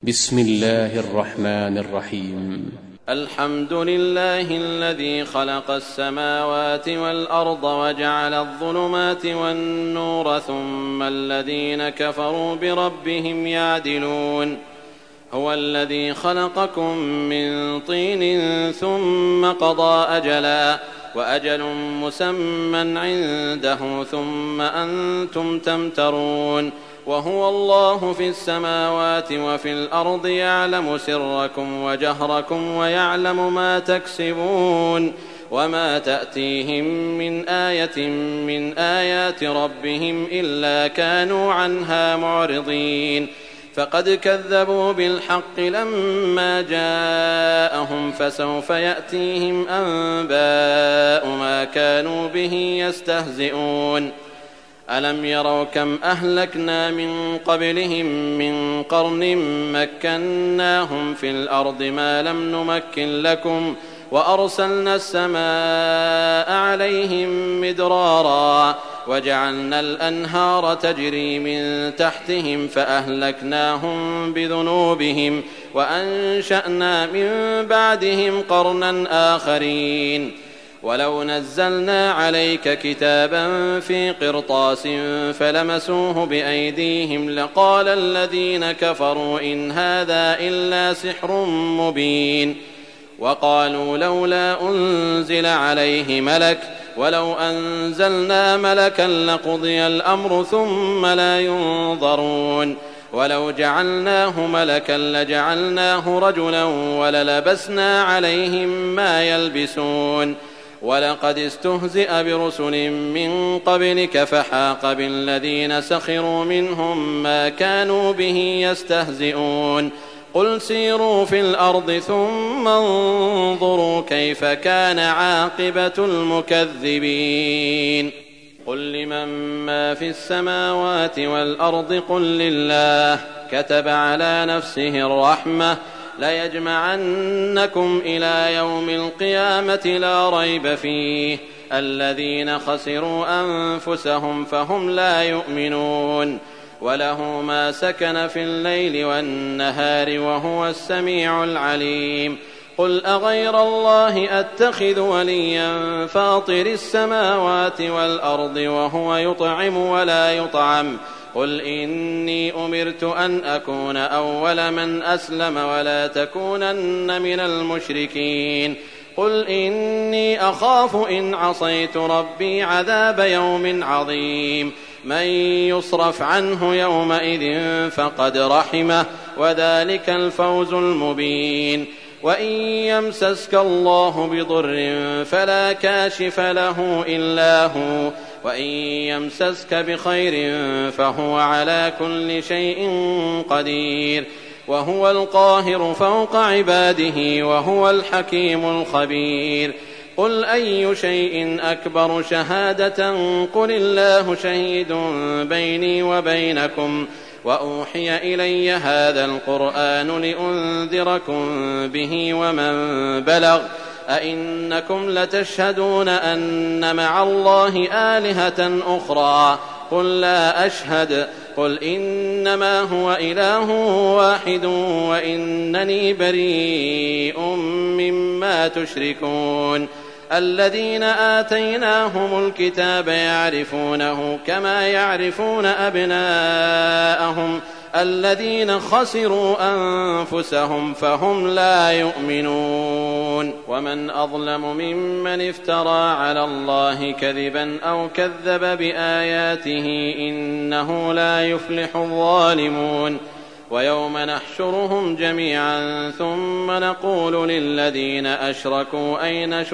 بسم الله الرحمن الرحيم. الحمد لله الذي خلق السماوات والأرض وجعل الظلمات والنور ثم الذين كفروا بربهم يعدلون. هو الذي خلقكم من طين ثم قضى أجلا وأجل مسمى عنده ثم أنتم تمترون. وهو الله في السماوات وفي الأرض يعلم سركم وجهركم ويعلم ما تكسبون. وما تأتيهم من آية من آيات ربهم إلا كانوا عنها معرضين. فقد كذبوا بالحق لما جاءهم فسوف يأتيهم أنباء ما كانوا به يستهزئون. ألم يروا كم أهلكنا من قبلهم من قرن مكناهم في الأرض ما لم نمكن لكم وأرسلنا السماء عليهم مدرارا وجعلنا الأنهار تجري من تحتهم فأهلكناهم بذنوبهم وأنشأنا من بعدهم قرنا آخرين. ولو نزلنا عليك كتابا في قرطاس فلمسوه بأيديهم لقال الذين كفروا إن هذا إلا سحر مبين. وقالوا لولا أنزل عليه ملك ولو أنزلنا ملكا لقضي الأمر ثم لا ينظرون. ولو جعلناه ملكا لجعلناه رجلا وللبسنا عليهم ما يلبسون. ولقد استهزئ برسل من قبلك فحاق بالذين سخروا منهم ما كانوا به يستهزئون. قل سيروا في الأرض ثم انظروا كيف كان عاقبة المكذبين. قل لمن ما في السماوات والأرض قل لله كتب على نفسه الرحمة ليجمعنكم إلى يوم القيامة لا ريب فيه الذين خسروا أنفسهم فهم لا يؤمنون. وله ما سكن في الليل والنهار وهو السميع العليم. قل أغير الله أتخذ وليا فاطر السماوات والأرض وهو يطعم ولا يطعم. قل إني أمرت أن أكون أول من أسلم ولا تكونن من المشركين. قل إني أخاف إن عصيت ربي عذاب يوم عظيم. من يصرف عنه يومئذ فقد رحمه وذلك الفوز المبين. وإن يمسسك الله بضر فلا كاشف له إلا هو وإن يمسسك بخير فهو على كل شيء قدير. وهو القاهر فوق عباده وهو الحكيم الخبير. قل أي شيء أكبر شهادة قل الله شهيد بيني وبينكم وأوحي إلي هذا القرآن لأنذركم به ومن بلغ أئنكم لتشهدون أن مع الله آلهة أخرى قل لا أشهد. قل إنما هو إله واحد وإنني بريء مما تشركون. الذين آتيناهم الكتاب يعرفونه كما يعرفون أبناءهم الذين خسروا أنفسهم فهم لا يؤمنون. ومن أظلم ممن افترى على الله كذبا أو كذب بآياته إنه لا يفلح الظالمون. ويوم نحشرهم جميعا ثم نقول للذين أشركوا أين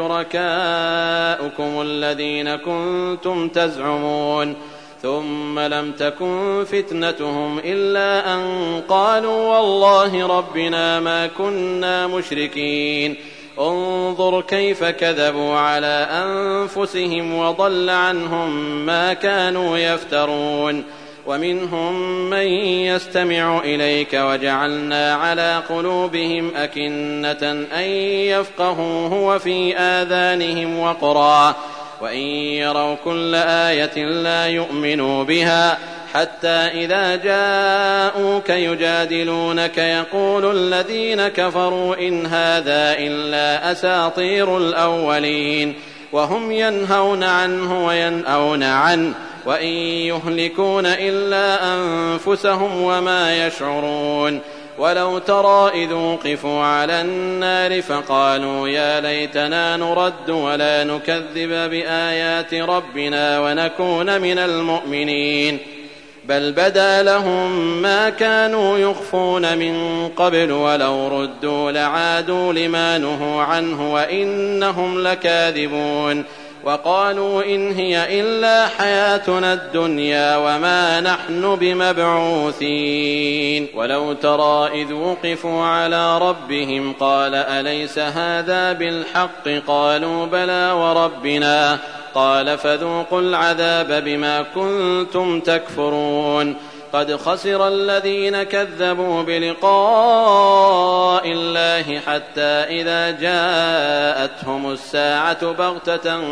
شركاؤكم الذين كنتم تزعمون ثم لم تكن فتنتهم إلا أن قالوا والله ربنا ما كنا مشركين. انظر كيف كذبوا على أنفسهم وضل عنهم ما كانوا يفترون. ومنهم من يستمع إليك وجعلنا على قلوبهم أكنة أن يفقهوه وفي آذانهم وقرا وإن يروا كل آية لا يؤمنوا بها حتى إذا جاءوك يجادلونك يقول الذين كفروا إن هذا إلا أساطير الأولين وهم ينهون عنه وينأون عنه وإن يهلكون إلا أنفسهم وما يشعرون ولو ترى إذ وقفوا على النار فقالوا يا ليتنا نرد ولا نكذب بآيات ربنا ونكون من المؤمنين بل بدا لهم ما كانوا يخفون من قبل ولو ردوا لعادوا لما نهوا عنه وإنهم لكاذبون وقالوا إن هي إلا حياتنا الدنيا وما نحن بمبعوثين ولو ترى إذ وقفوا على ربهم قال أليس هذا بالحق قالوا بلى وربنا قال فذوقوا العذاب بما كنتم تكفرون قد خسر الذين كذبوا بلقاء الله حتى إذا جاءتهم الساعة بغتة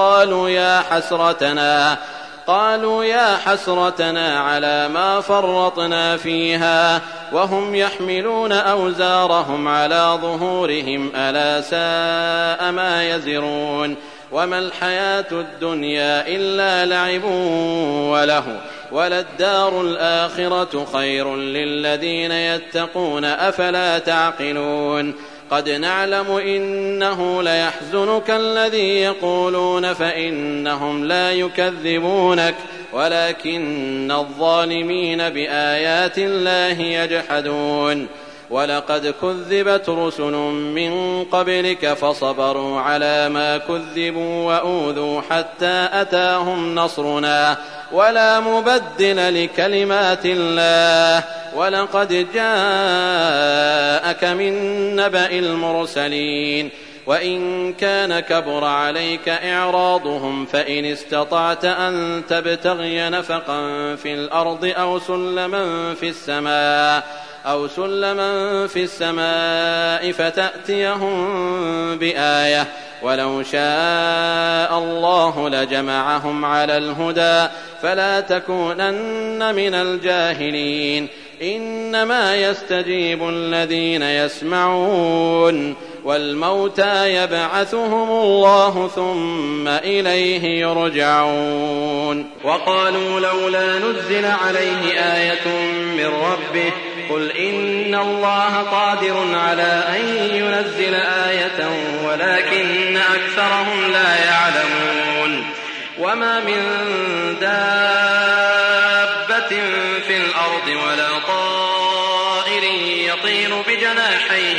قالوا يا حسرتنا على ما فرطنا فيها وهم يحملون أوزارهم على ظهورهم ألا ساء ما يزرون وما الحياة الدنيا إلا لعب وله وللدار الآخرة خير للذين يتقون أفلا تعقلون قد نعلم إنه ليحزنك الذي يقولون فإنهم لا يكذبونك ولكن الظالمين بآيات الله يجحدون ولقد كذبت رسل من قبلك فصبروا على ما كذبوا وأوذوا حتى أتاهم نصرنا ولا مبدل لكلمات الله ولقد جاءك من نبأ المرسلين وإن كان كبر عليك إعراضهم فإن استطعت أن تبتغي نفقا في الأرض أو سلما في السماء فتأتيهم بآية ولو شاء الله لجمعهم على الهدى فلا تكونن من الجاهلين إنما يستجيب الذين يسمعون والموتى يبعثهم الله ثم إليه يرجعون وقالوا لولا نزل عليه آية من ربه قل إن الله قادر على أن ينزل آية ولكن أكثرهم لا يعلمون وما من دابة في الأرض ولا طائر يطير بجناحيه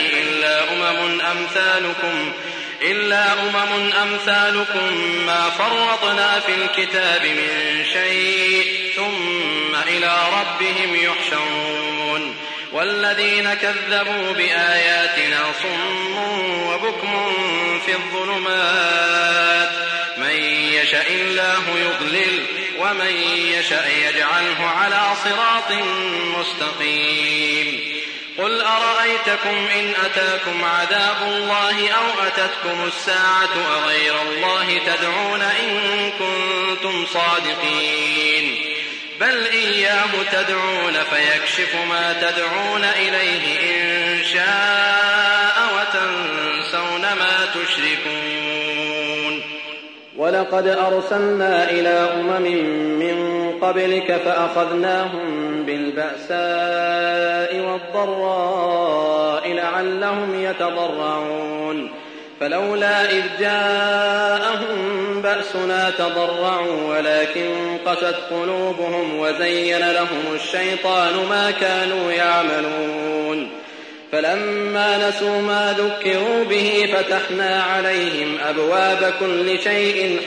إلا أمم أمثالكم ما فرطنا في الكتاب من شيء ثم إلى ربهم يحشرون والذين كذبوا بآياتنا صم وبكم في الظلمات من يشاء الله يضلل ومن يشاء يجعله على صراط مستقيم قل أرأيتكم إن أتاكم عذاب الله أو أتتكم الساعة أغير الله تدعون إن كنتم صادقين بل إياه تدعون فيكشف ما تدعون إليه إن شاء وتنسون ما تشركون ولقد أرسلنا إلى أمم من قبلك فأخذناهم بالبأساء والضراء لعلهم يتضرعون فلولا إذ جاءهم بأسنا تضرعوا ولكن قست قلوبهم وزين لهم الشيطان ما كانوا يعملون فلما نسوا ما ذكروا به فتحنا عليهم أبواب كل شيء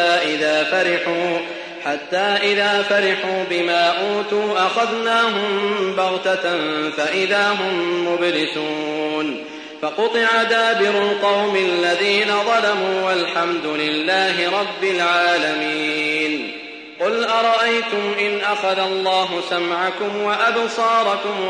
حتى إذا فرحوا بما أوتوا أخذناهم بغتة فإذا هم مبلسون فقطع دابر القوم الذين ظلموا والحمد لله رب العالمين قل أرأيتم إن أخذ الله سمعكم وأبصاركم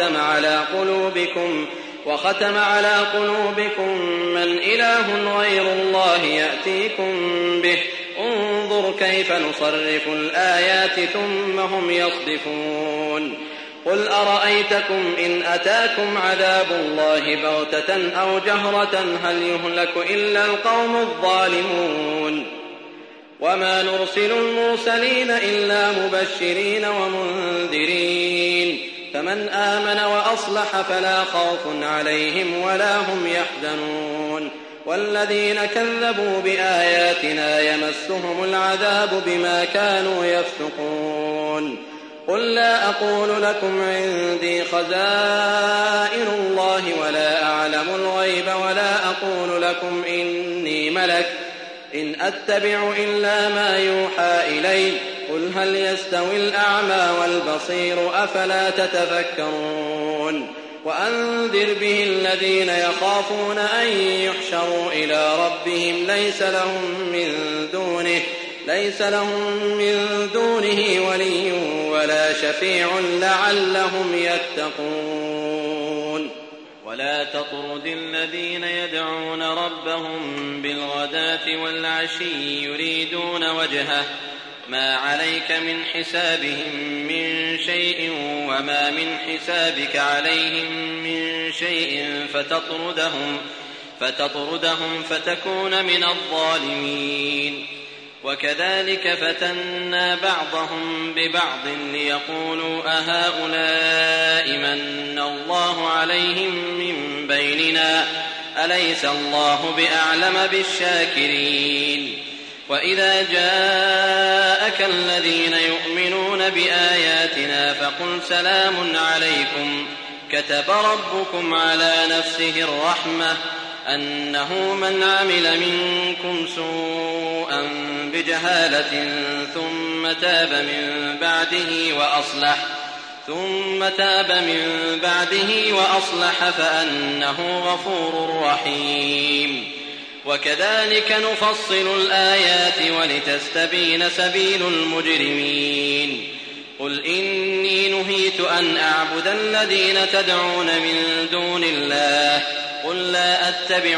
وختم على قلوبكم من إله غير الله يأتيكم به انظر كيف نصرف الآيات ثم هم يصدفون قل أرأيتكم إن أتاكم عذاب الله بغتة أو جهرة هل يهلك إلا القوم الظالمون وما نرسل المرسلين إلا مبشرين ومنذرين فمن آمن وأصلح فلا خوف عليهم ولا هم يحزنون والذين كذبوا بآياتنا يمسهم العذاب بما كانوا يفسقون قل لا أقول لكم عندي خزائن الله ولا أعلم الغيب ولا أقول لكم إني ملك إن أتبع إلا ما يوحى إلي قل هل يستوي الأعمى والبصير أفلا تتفكرون وأنذر به الذين يخافون أن يحشروا إلى ربهم ليس لهم من دونه ولي ولا شفيع لعلهم يتقون ولا تطرد الذين يدعون ربهم بالغداة والعشي يريدون وجهه ما عليك من حسابهم من شيء وما من حسابك عليهم من شيء فتطردهم فتكون من الظالمين وكذلك فتنا بعضهم ببعض ليقولوا أهؤلاء من الله عليهم من بيننا أليس الله بأعلم بالشاكرين وإذا جاءك الذين يؤمنون بآياتنا فقل سلام عليكم كتب ربكم على نفسه الرحمة أنه من عمل منكم سوءا بجهالة ثم تاب من بعده وأصلح فأنه غفور رحيم وكذلك نفصل الآيات ولتستبين سبيل المجرمين قل إني نهيت أن أعبد الذين تدعون من دون الله قل لا أتبع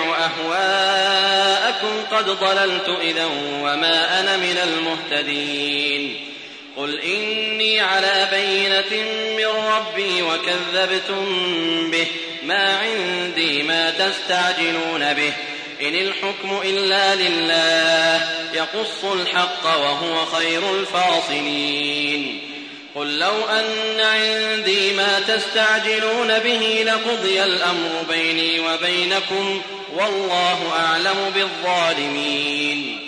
أهواءكم قد ضللت إذا وما أنا من المهتدين قل إني على بينة من ربي وكذبتم به ما عندي ما تستعجلون به إن الحكم إلا لله يقص الحق وهو خير الفاصلين قل لو أن عندي ما تستعجلون به لقضي الأمر بيني وبينكم والله أعلم بالظالمين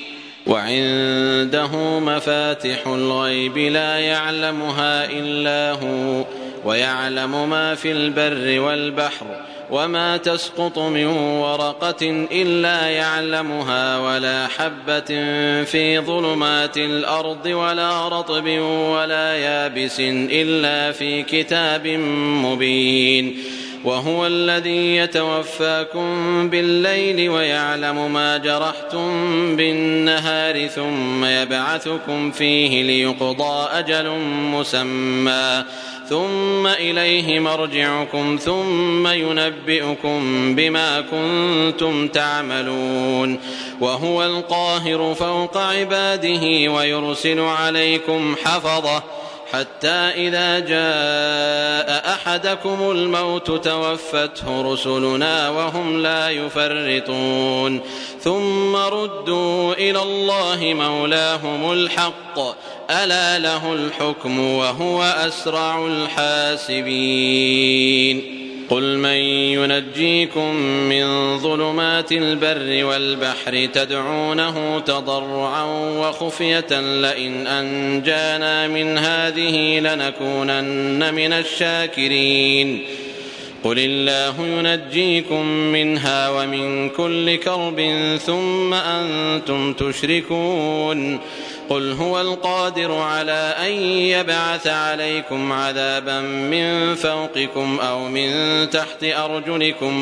وعنده مفاتح الغيب لا يعلمها إلا هو ويعلم ما في البر والبحر وما تسقط من ورقة إلا يعلمها ولا حبة في ظلمات الأرض ولا رطب ولا يابس إلا في كتاب مبين وهو الذي يتوفاكم بالليل ويعلم ما جرحتم بالنهار ثم يبعثكم فيه ليقضى أجل مسمى ثم إليه مرجعكم ثم ينبئكم بما كنتم تعملون وهو القاهر فوق عباده ويرسل عليكم حفظة حتى إذا جاء أحدكم الموت توفته رسلنا وهم لا يفرطون ثم ردوا إلى الله مولاهم الحق ألا له الحكم وهو أسرع الحاسبين قل من ينجيكم من ظلمات البر والبحر تدعونه تضرعا وخفية لئن أنجانا من هذه لنكونن من الشاكرين قل الله ينجيكم منها ومن كل كرب ثم أنتم تشركون قل هو القادر على أن يبعث عليكم عذابا من فوقكم أو من تحت أرجلكم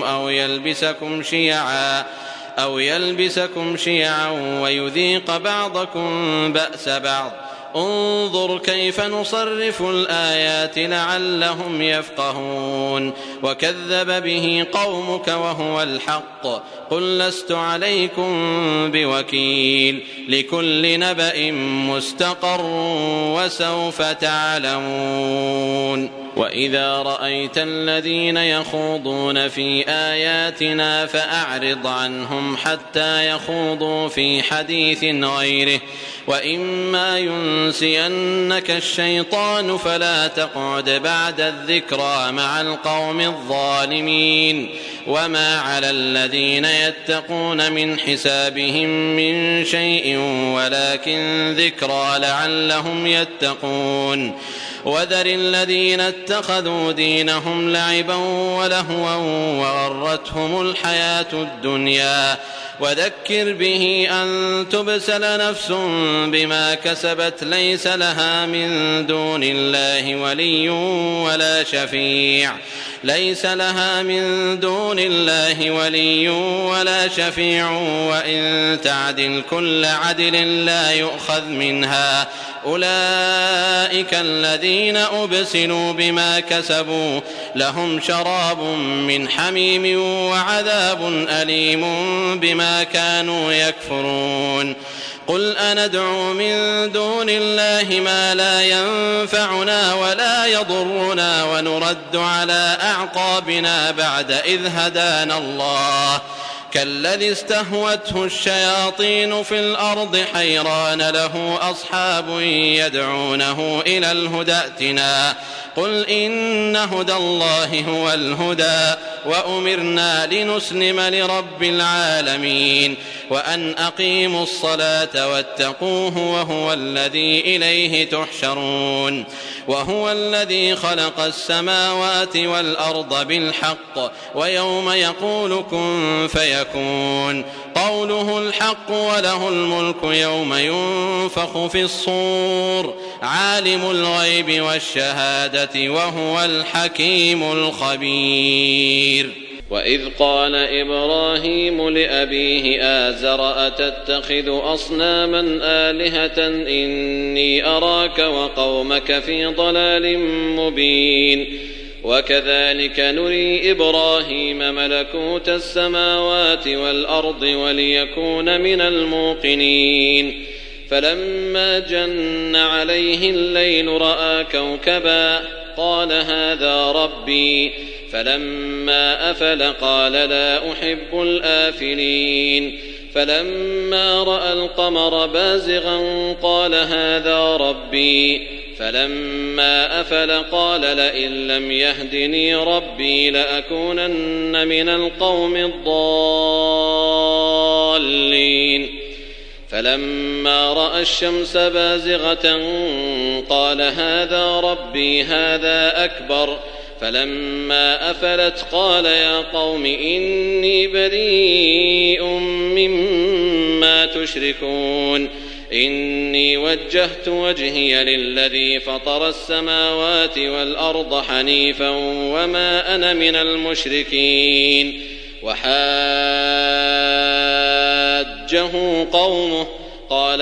أو يلبسكم شيعا ويذيق بعضكم بأس بعض انظر كيف نصرف الآيات لعلهم يفقهون وكذب به قومك وهو الحق قل لست عليكم بوكيل لكل نبأ مستقر وسوف تعلمون وإذا رأيت الذين يخوضون في آياتنا فأعرض عنهم حتى يخوضوا في حديث غيره وإما ينسينك الشيطان فلا تقعد بعد الذكرى مع القوم الظالمين وما على الذين يتقون من حسابهم من شيء ولكن ذكرى لعلهم يتقون وذر الذين اتخذوا دينهم لعبا ولهوا وغرتهم الحياة الدنيا وذكر به أن تبسل نفس بما كسبت ليس لها من دون الله ولي ولا شفيع وإن تعدل كل عدل لا يؤخذ منها أولئك الذين أبسلوا بما كسبوا لهم شراب من حميم وعذاب أليم بما كانوا يكفرون قل أندعو من دون الله ما لا ينفعنا ولا يضرنا ونرد على أعقابنا بعد إذ هدانا الله كالذي استهوته الشياطين في الأرض حيران له أصحاب يدعونه إلى الهدى ائتنا قل إن هدى الله هو الهدى وأمرنا لنسلم لرب العالمين وأن أقيموا الصلاة واتقوه وهو الذي إليه تحشرون وهو الذي خلق السماوات والأرض بالحق ويوم يقول كن فيكون قوله الحق وله الملك يوم ينفخ في الصور عالم الغيب والشهادة وهو الحكيم الخبير وإذ قال إبراهيم لأبيه آزر أتتخذ أصناما آلهة إني أراك وقومك في ضلال مبين وكذلك نري إبراهيم ملكوت السماوات والأرض وليكون من الموقنين فلما جن عليه الليل رأى كوكبا قال هذا ربي فلما أفل قال لا أحب الآفلين فلما رأى القمر بازغا قال هذا ربي فلما أفل قال لئن لم يهدني ربي لأكونن من القوم الضالين فلما رأى الشمس بازغة قال هذا ربي هذا أكبر فلما أفلت قال يا قوم إني بريء مما تشركون إني وجهت وجهي للذي فطر السماوات والأرض حنيفا وما أنا من المشركين وحاجه قومه قال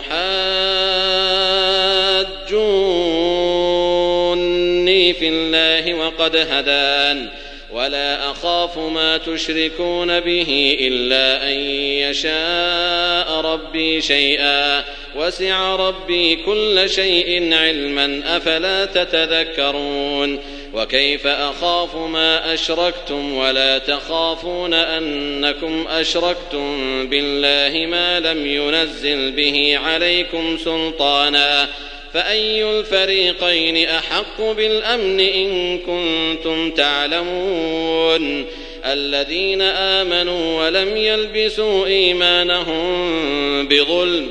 أتحاجوني في الله وقد هدان ولا أخاف ما تشركون به إلا أن يشاء ربي شيئا وسع ربي كل شيء علما أفلا تتذكرون وكيف أخاف ما أشركتم ولا تخافون أنكم أشركتم بالله ما لم ينزل به عليكم سلطانا فأي الفريقين أحق بالأمن إن كنتم تعلمون الذين آمنوا ولم يلبسوا إيمانهم بظلم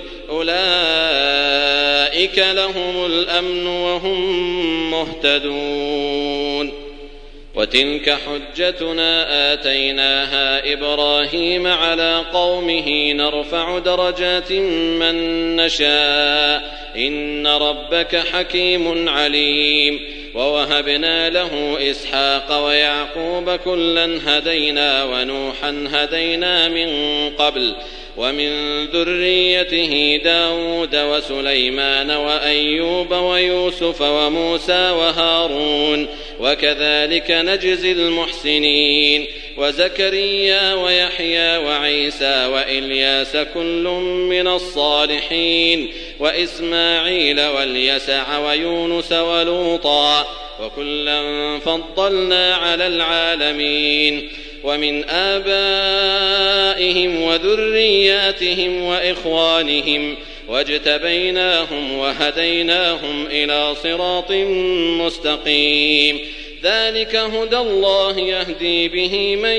أولئك لهم الأمن وهم مهتدون وتلك حجتنا آتيناها إبراهيم على قومه نرفع درجات من نشاء إن ربك حكيم عليم ووهبنا له إسحاق ويعقوب كلا هدينا ونوحا هدينا من قبل ومن ذريته داود وسليمان وأيوب ويوسف وموسى وهارون وكذلك نجزي المحسنين وزكريا ويحيى وعيسى وإلياس كل من الصالحين وإسماعيل واليسع ويونس ولوطا وكلا فضلنا على العالمين ومن آبائهم وذرياتهم وإخوانهم واجتبيناهم وهديناهم إلى صراط مستقيم ذلك هدى الله يهدي به من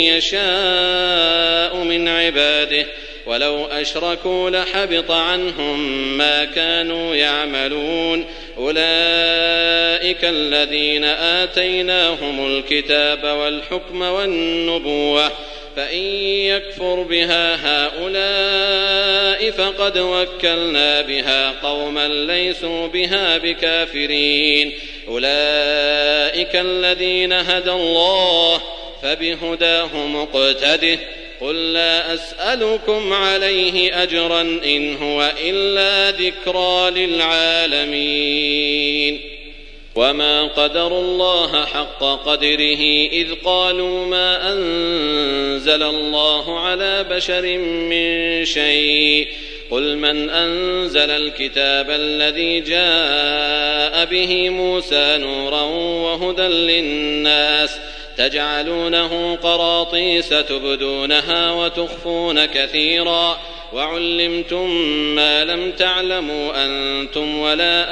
يشاء من عباده ولو أشركوا لحبط عنهم ما كانوا يعملون أولئك الذين آتيناهم الكتاب والحكم والنبوة فإن يكفر بها هؤلاء فقد وكلنا بها قوما ليسوا بها بكافرين أولئك الذين هدى الله فبهداه مقتده قل لا أسألكم عليه أجرا إن هو إلا ذكرى للعالمين وما قدروا الله حق قدره إذ قالوا ما أنزل الله على بشر من شيء قل من أنزل الكتاب الذي جاء به موسى نورا وهدى للناس تجعلونه قراطيس تبدونها وتخفون كثيرا وعلمتم ما لم تعلموا أنتم ولا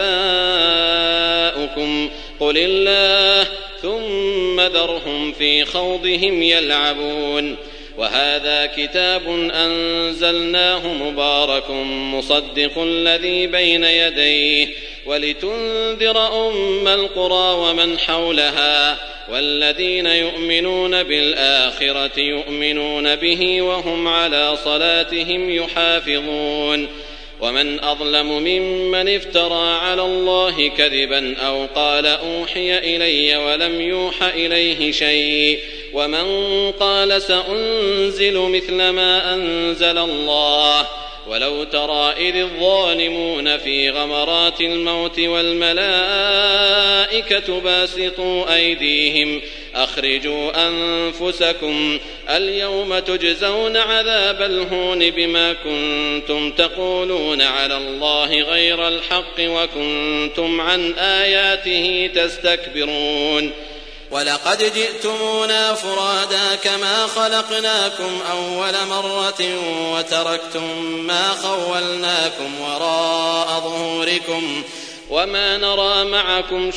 آباؤكم قل الله ثم ذرهم في خوضهم يلعبون وهذا كتاب أنزلناه مبارك مصدق الذي بين يديه ولتنذر أم القرى ومن حولها والذين يؤمنون بالآخرة يؤمنون به وهم على صلاتهم يحافظون ومن أظلم ممن افترى على الله كذبا أو قال أوحي إلي ولم يوح إليه شيء ومن قال سأنزل مثل ما أنزل الله ولو ترى إذ الظالمون في غمرات الموت والملائكة باسطوا أيديهم أخرجوا أنفسكم اليوم تجزون عذاب الهون بما كنتم تقولون على الله غير الحق وكنتم عن آياته تستكبرون ولقد جئتمونا فرادا كما خلقناكم أول مرة وتركتم ما خولناكم وراء ظهوركم وما نرى معكم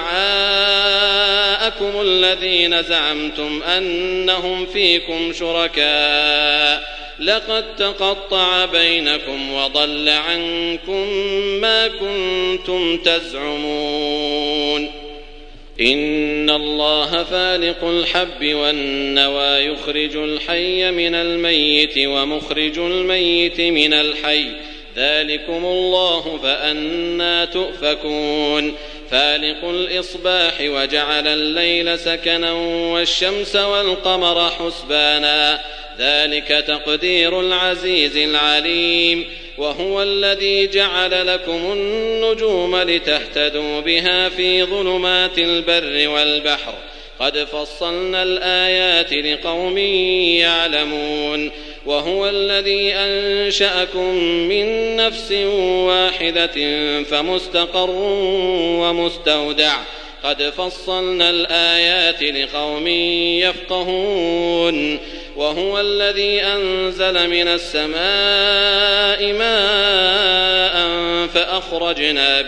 شفعاءكم الذين زعمتم أنهم فيكم شركاء لقد تقطع بينكم وضل عنكم ما كنتم تزعمون إن الله فالق الحب والنوى يخرج الحي من الميت ومخرج الميت من الحي ذلكم الله فأنى تؤفكون فالق الإصباح وجعل الليل سكنا والشمس والقمر حسبانا ذلك تقدير العزيز العليم وهو الذي جعل لكم النجوم لتهتدوا بها في ظلمات البر والبحر قد فصلنا الآيات لقوم يعلمون وهو الذي أنشأكم من نفس واحدة فمستقر ومستودع قد فصلنا الآيات لقوم يفقهون وهو الذي أنزل من السماء ماء فأخرجنا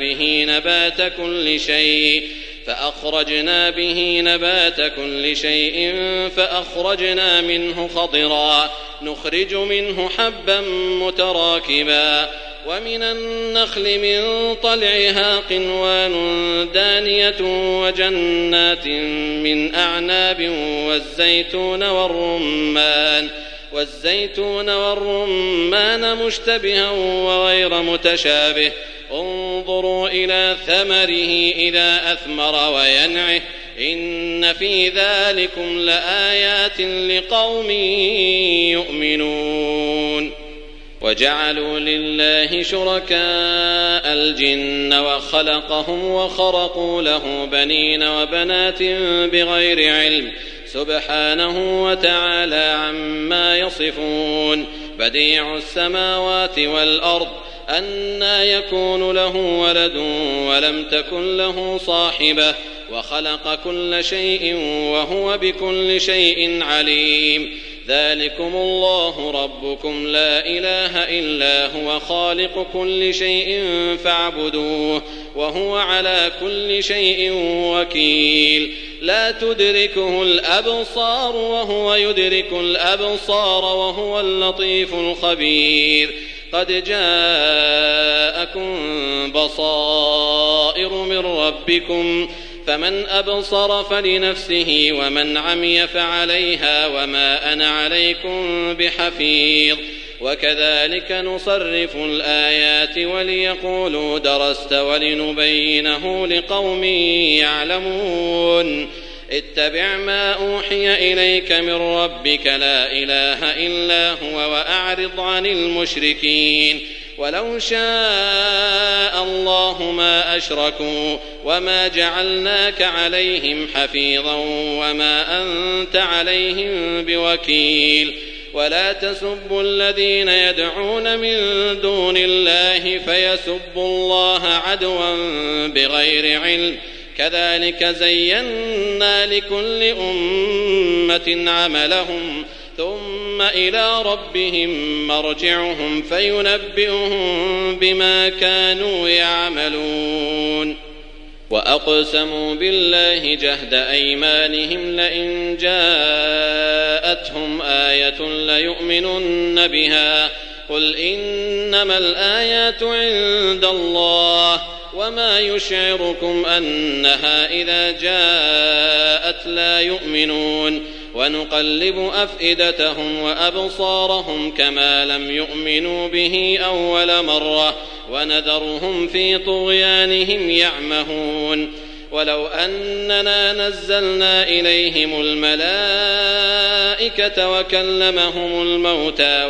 به نبات كل شيء فأخرجنا منه خضرا نخرج منه حبا متراكبا ومن النخل من طلعها قنوان دانية وجنات من أعناب والزيتون والرمان مشتبها وغير متشابه انظروا إلى ثمره إذا أثمر وينعه إن في ذلكم لآيات لقوم يؤمنون وجعلوا لله شركاء الجن وخلقهم وخرقوا له بنين وبنات بغير علم سبحانه وتعالى عما يصفون بديع السماوات والأرض أنى يكون له ولد ولم تكن له صاحبة وخلق كل شيء وهو بكل شيء عليم ذلكم الله ربكم لا إله إلا هو خالق كل شيء فاعبدوه وهو على كل شيء وكيل لا تدركه الأبصار وهو يدرك الأبصار وهو اللطيف الخبير قد جاءكم بصائر من ربكم فمن أبصر فلنفسه ومن عمي فعليها وما أنا عليكم بحفيظ وكذلك نصرف الآيات وليقولوا درست ولنبينه لقوم يعلمون اتبع ما أوحي إليك من ربك لا إله إلا هو وأعرض عن المشركين ولو شاء الله ما أشركوا وما جعلناك عليهم حفيظا وما أنت عليهم بوكيل ولا تسبوا الذين يدعون من دون الله فيسبوا الله عدوا بغير علم كذلك زينا لكل أمة عملهم ثم إلى ربهم مرجعهم فينبئهم بما كانوا يعملون وأقسموا بالله جهد أيمانهم لئن جاءتهم آية ليؤمنن بها قل إنما الآيات عند الله وما يشعركم أنها إذا جاءت لا يؤمنون ونقلب أفئدتهم وأبصارهم كما لم يؤمنوا به أول مرة ونذرهم في طغيانهم يعمهون ولو أننا نزلنا إليهم الملائكة وكلمهم الموتى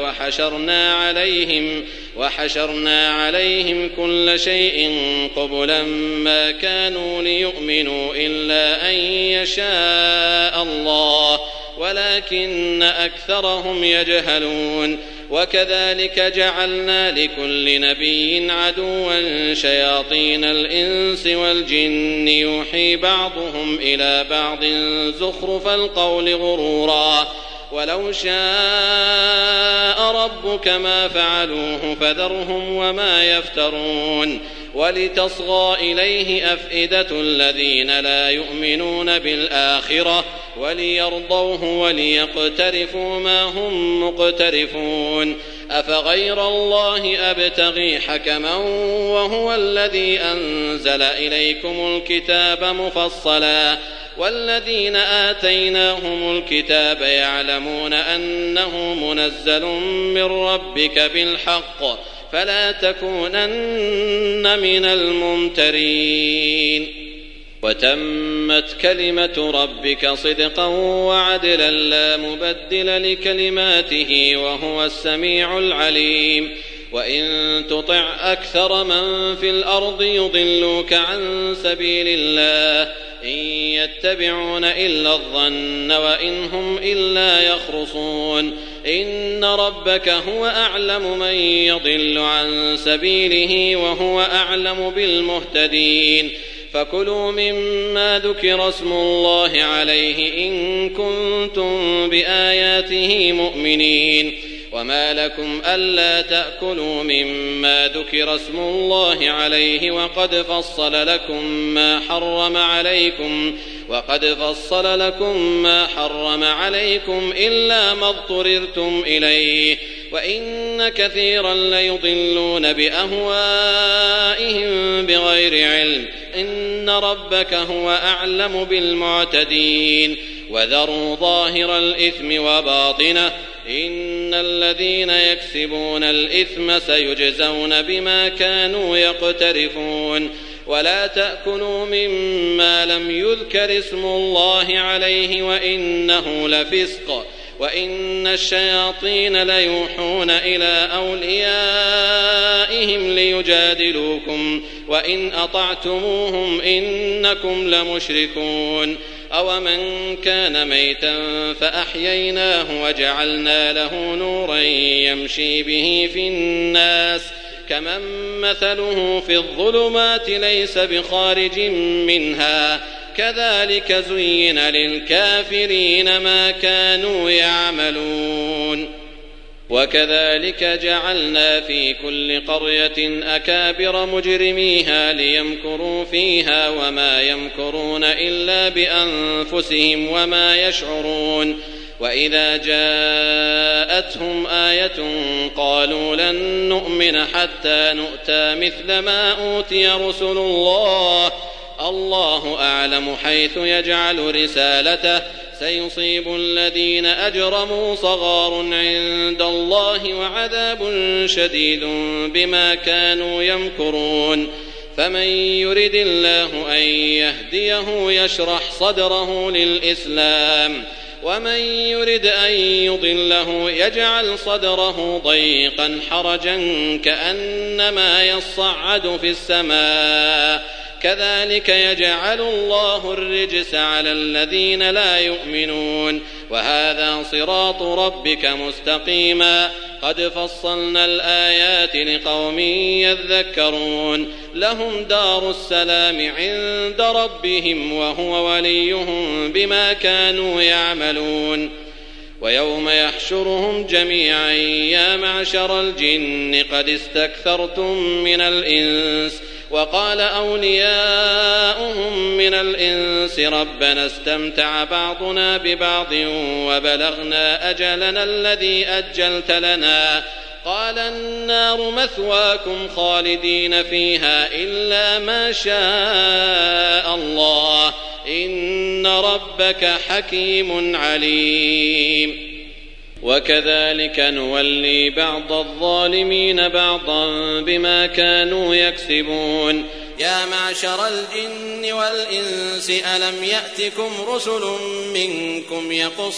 وحشرنا عليهم كل شيء قبلا ما كانوا ليؤمنوا إلا أن يشاء الله ولكن أكثرهم يجهلون وكذلك جعلنا لكل نبي عدوا شياطين الإنس والجن يوحي بعضهم إلى بعض زخرف القول غرورا ولو شاء ربك ما فعلوه فذرهم وما يفترون ولتصغى إليه أفئدة الذين لا يؤمنون بالآخرة وليرضوه وليقترفوا ما هم مقترفون أفغير الله أبتغي حكما وهو الذي أنزل إليكم الكتاب مفصلا والذين آتيناهم الكتاب يعلمون أنه منزل من ربك بالحق فلا تكونن من الممترين وتمت كلمة ربك صدقا وعدلا لا مبدل لكلماته وهو السميع العليم وإن تطع أكثر من في الأرض يضلوك عن سبيل الله إن يتبعون إلا الظن وإن هم إلا يخرصون إن ربك هو أعلم من يضل عن سبيله وهو أعلم بالمهتدين فكلوا مما ذكر اسم الله عليه إن كنتم بآياته مؤمنين وما لكم ألا تأكلوا مما ذكر اسم الله عليه وقد فصل لكم ما حرم عليكم إلا ما اضطررتم إليه وإن كثيرا ليضلون بأهوائهم بغير علم إن ربك هو أعلم بالمعتدين وذروا ظاهر الإثم وباطنه إن الذين يكسبون الإثم سيجزون بما كانوا يقترفون ولا تأكلوا مما لم يذكر اسم الله عليه وإنه لفسق وإن الشياطين ليوحون إلى أوليائهم ليجادلوكم وإن أطعتموهم إنكم لمشركون أومن كان ميتا فأحييناه وجعلنا له نورا يمشي به في الناس كمن مثله في الظلمات ليس بخارج منها كذلك زين للكافرين ما كانوا يعملون وكذلك جعلنا في كل قرية أكابر مجرميها ليمكروا فيها وما يمكرون إلا بأنفسهم وما يشعرون وإذا جاءتهم آية قالوا لن نؤمن حتى نؤتى مثل ما أوتي رسل الله أعلم حيث يجعل رسالته سيصيب الذين أجرموا صغار عند الله وعذاب شديد بما كانوا يمكرون فمن يرد الله أن يهديه يشرح صدره للإسلام ومن يرد أن يضله يجعل صدره ضيقا حرجا كأنما يصعد في السماء كذلك يجعل الله الرجس على الذين لا يؤمنون وهذا صراط ربك مستقيما قد فصلنا الآيات لقوم يذكرون لهم دار السلام عند ربهم وهو وليهم بما كانوا يعملون ويوم يحشرهم جميعا يا معشر الجن قد استكثرتم من الإنس وقال أولياؤهم من الإنس ربنا استمتع بعضنا ببعض وبلغنا أجلنا الذي أجلت لنا قال النار مثواكم خالدين فيها إلا ما شاء الله إن ربك حكيم عليم وكذلك نولي بعض الظالمين بعضا بما كانوا يكسبون يا معشر الجن والإنس ألم يأتكم رسل منكم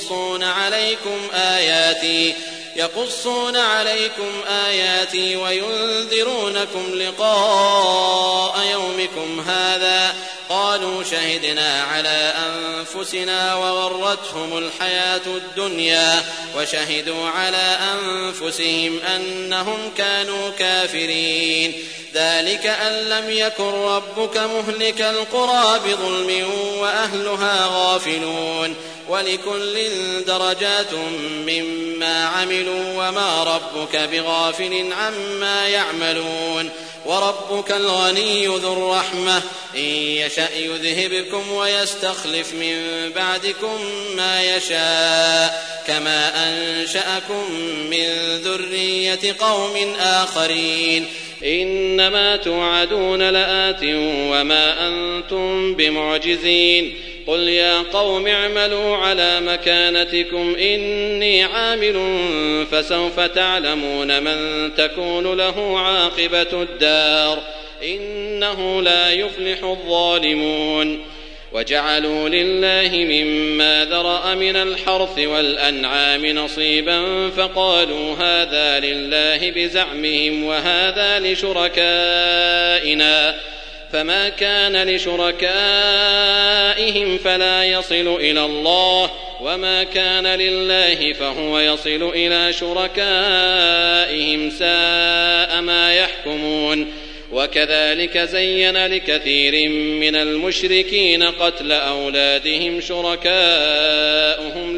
يقصون عليكم آياتي وينذرونكم لقاء يومكم هذا قالوا شهدنا على أنفسنا وغرتهم الحياة الدنيا وشهدوا على أنفسهم أنهم كانوا كافرين ذلك أن لم يكن ربك مهلك القرى بظلم وأهلها غافلون ولكل درجات مما عملوا وما ربك بغافل عما يعملون وربك الغني ذو الرحمة إن يشأ يذهبكم ويستخلف من بعدكم ما يشاء كما أنشأكم من ذرية قوم آخرين إنما توعدون لآت وما أنتم بمعجزين قل يا قوم اعملوا على مكانتكم إني عامل فسوف تعلمون من تكون له عاقبة الدار إنه لا يفلح الظالمون وجعلوا لله مما ذرأ من الحرث والأنعام نصيبا فقالوا هذا لله بزعمهم وهذا لشركائنا فما كان لشركائهم فلا يصل إلى الله وما كان لله فهو يصل إلى شركائهم ساء ما يحكمون وكذلك زين لكثير من المشركين قتل أولادهم شركاؤهم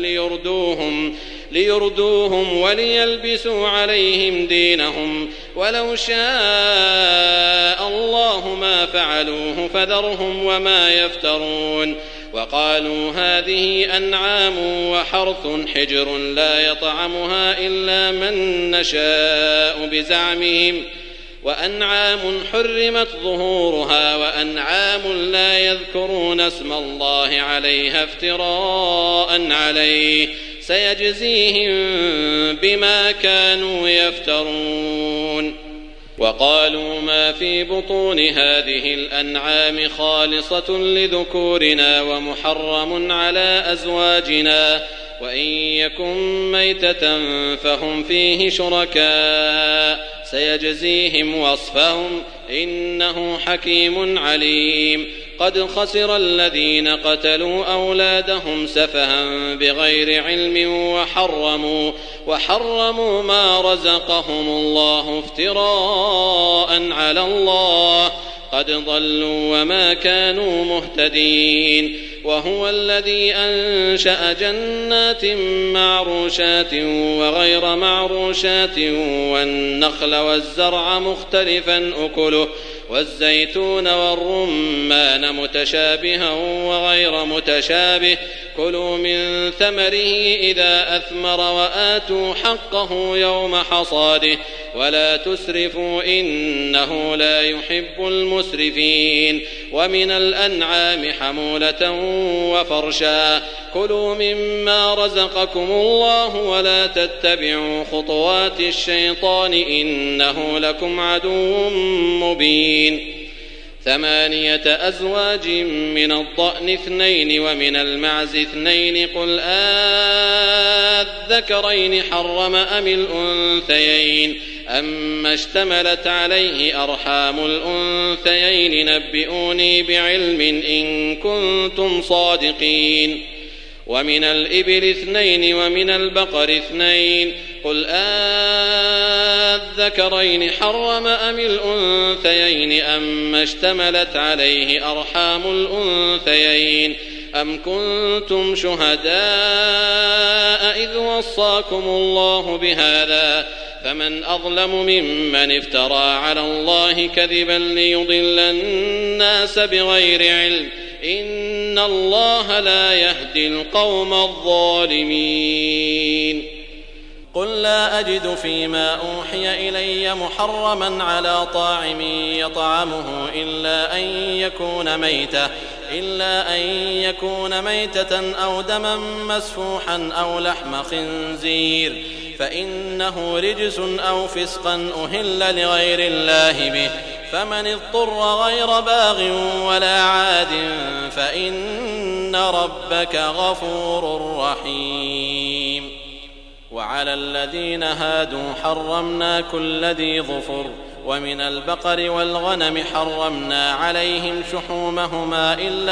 ليردوهم وليلبسوا عليهم دينهم ولو شاء الله ما فعلوه فذرهم وما يفترون وقالوا هذه أنعام وحرث حجر لا يطعمها إلا من نشاء بزعمهم وأنعام حرمت ظهورها وأنعام لا يذكرون اسم الله عليها افتراء عليه سيجزيهم بما كانوا يفترون وقالوا ما في بطون هذه الأنعام خالصة لذكورنا ومحرم على أزواجنا وإن يكن ميتة فهم فيه شركاء سيجزيهم وصفهم إنه حكيم عليم قد خسر الذين قتلوا أولادهم سفها بغير علم وحرموا ما رزقهم الله افتراء على الله قد ضلوا وما كانوا مهتدين وهو الذي أنشأ جنات معروشات وغير معروشات والنخل والزرع مختلفا أكله والزيتون والرمان متشابها وغير متشابه كلوا من ثمره إذا أثمر وآتوا حقه يوم حصاده ولا تسرفوا إنه لا يحب المسرفين ومن الأنعام حمولة وفرشا كلوا مما رزقكم الله ولا تتبعوا خطوات الشيطان إنه لكم عدو مبين 8 أزواج من الضأن 2 ومن المعز 2 قل الذكرين حرم أم الأنثيين أما اشتملت عليه أرحام الأنثيين نبئوني بعلم إن كنتم صادقين ومن الإبل 2 ومن البقر 2 قل الذكرين حرم أم الأنثيين أما اشتملت عليه أرحام الأنثيين أم كنتم شهداء إذ وصاكم الله بهذا فمن أظلم ممن افترى على الله كذبا ليضل الناس بغير علم إن الله لا يهدي القوم الظالمين قل لا أجد فيما أوحي إلي محرما على طاعم يطعمه إلا أن يكون ميتة أو دما مسفوحا أو لحم خنزير فإنه رجس أو فسقا أهل لغير الله به فمن اضطر غير باغ ولا عاد فإن ربك غفور رحيم وعلى الذين هادوا حرمنا كل ذي ظفر ومن البقر والغنم حرمنا عليهم شحومهما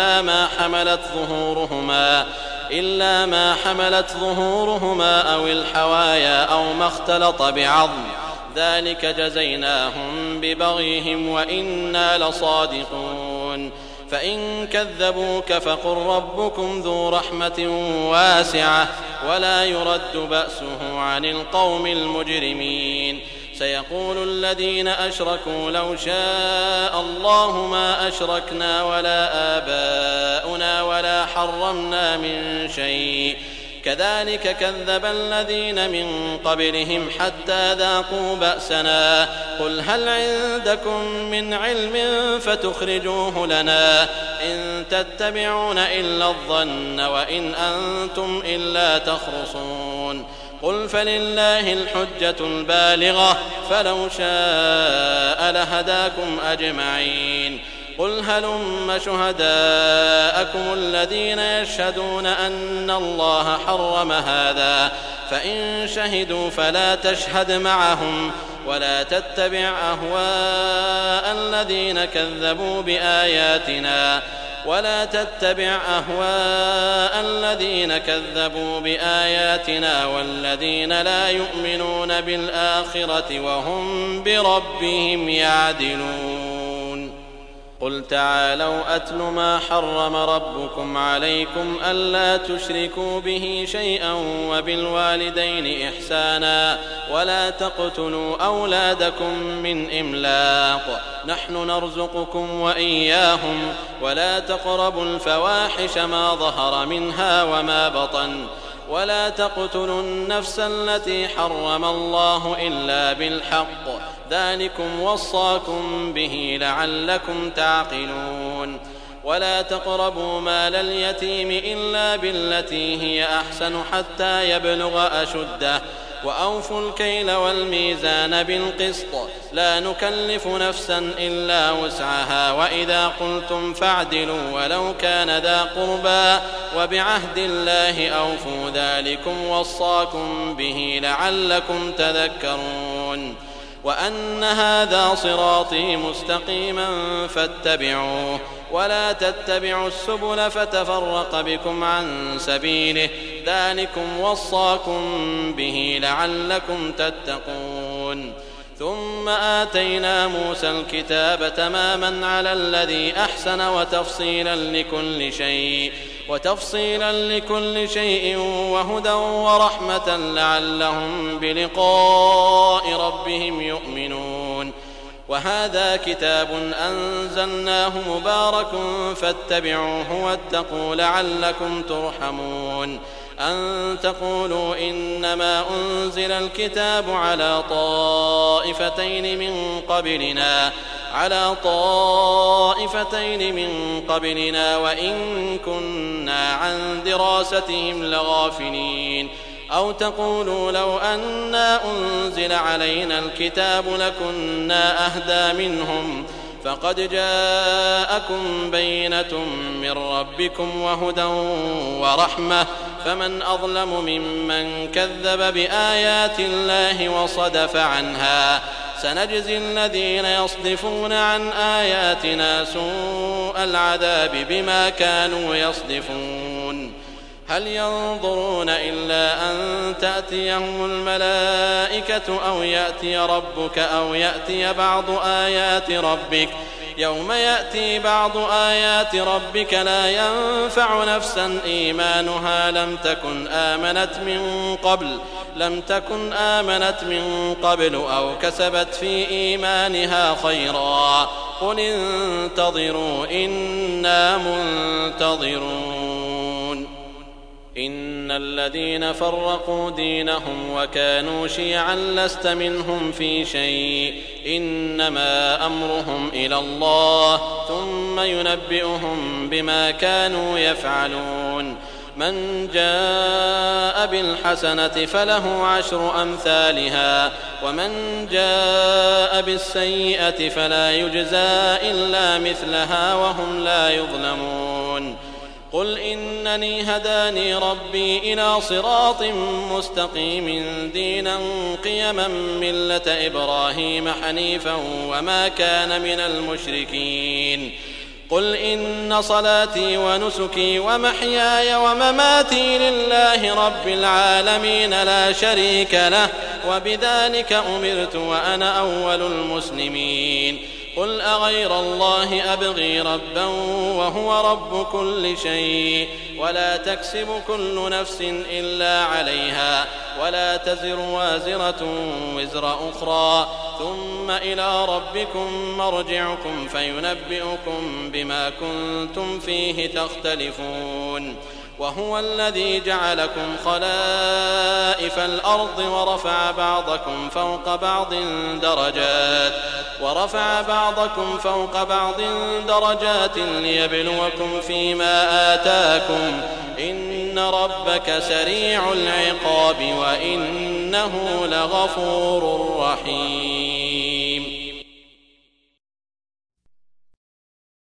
إلا ما حملت ظهورهما أو الحوايا أو ما اختلط بعظم ذلك جزيناهم ببغيهم وإنا لصادقون فإن كذبوك فقل ربكم ذو رحمة واسعة ولا يرد بأسه عن القوم المجرمين سيقول الذين أشركوا لو شاء الله ما أشركنا ولا آباؤنا ولا حرمنا من شيء كذلك كذب الذين من قبلهم حتى ذاقوا بأسنا قل هل عندكم من علم فتخرجوه لنا إن تتبعون إلا الظن وإن أنتم إلا تخرصون قل فلله الحجة البالغة فلو شاء لهداكم أجمعين قل هلم شهداءكم الذين يشهدون أن الله حرم هذا فإن شهدوا فلا تشهد معهم ولا تتبع أهواء الذين كذبوا بآياتنا والذين لا يؤمنون بالآخرة وهم بربهم يعدلون قل تعالوا أتل ما حرم ربكم عليكم ألا تشركوا به شيئا وبالوالدين إحسانا ولا تقتلوا أولادكم من إملاق نحن نرزقكم وإياهم ولا تقربوا الفواحش ما ظهر منها وما بطن ولا تقتلوا النفس التي حرم الله إلا بالحق ذلكم وصاكم به لعلكم تعقلون ولا تقربوا مال اليتيم إلا بالتي هي أحسن حتى يبلغ أشده وأوفوا الكيل والميزان بالقسط لا نكلف نفسا إلا وسعها وإذا قلتم فاعدلوا ولو كان ذا قربى وبعهد الله أوفوا ذلكم وصاكم به لعلكم تذكرون وأن هذا صراطي مستقيما فاتبعوه ولا تتبعوا السبل فتفرق بكم عن سبيله ذلكم وصاكم به لعلكم تتقون ثم آتينا موسى الكتاب تماما على الذي أحسن وتفصيلا لكل شيء وهدى ورحمة لعلهم بلقاء ربهم يؤمنون وهذا كتاب أنزلناه مبارك فاتبعوه واتقوا لعلكم ترحمون أن تقولوا إنما أنزل الكتاب على طائفتين من قبلنا وإن كنا عن دراستهم لغافلين أو تقولوا لو أنا أنزل علينا الكتاب لكنا أهدى منهم فقد جاءكم بينة من ربكم وهدى ورحمة فمن أظلم ممن كذب بآيات الله وصدف عنها سنجزي الذين يصدفون عن آياتنا سوء العذاب بما كانوا يصدفون هل ينظرون إلا أن تأتيهم الملائكة أو يأتي ربك أو يأتي بعض آيات ربك يوم يأتي بعض آيات ربك لا ينفع نفسا إيمانها لم تكن آمنت من قبل أو كسبت في إيمانها خيرا قل انتظروا إنا منتظرون إن الذين فرقوا دينهم وكانوا شيعا لست منهم في شيء إنما أمرهم إلى الله ثم ينبئهم بما كانوا يفعلون من جاء بالحسنة فله 10 أمثالها ومن جاء بالسيئة فلا يجزى إلا مثلها وهم لا يظلمون قل إنني هداني ربي إلى صراط مستقيم دينا قيما ملة إبراهيم حنيفا وما كان من المشركين قل إن صلاتي ونسكي ومحياي ومماتي لله رب العالمين لا شريك له وبذلك أمرت وأنا أول المسلمين قل أغير الله أبغي ربا وهو رب كل شيء ولا تكسب كل نفس إلا عليها ولا تزر وازرة وزر أخرى ثم إلى ربكم مرجعكم فينبئكم بما كنتم فيه تختلفون وهو الذي جعلكم خلائف الأرض ورفع بعضكم فوق بعض درجات ليبلوكم فيما آتاكم إن ربك سريع العقاب وإنه لغفور رحيم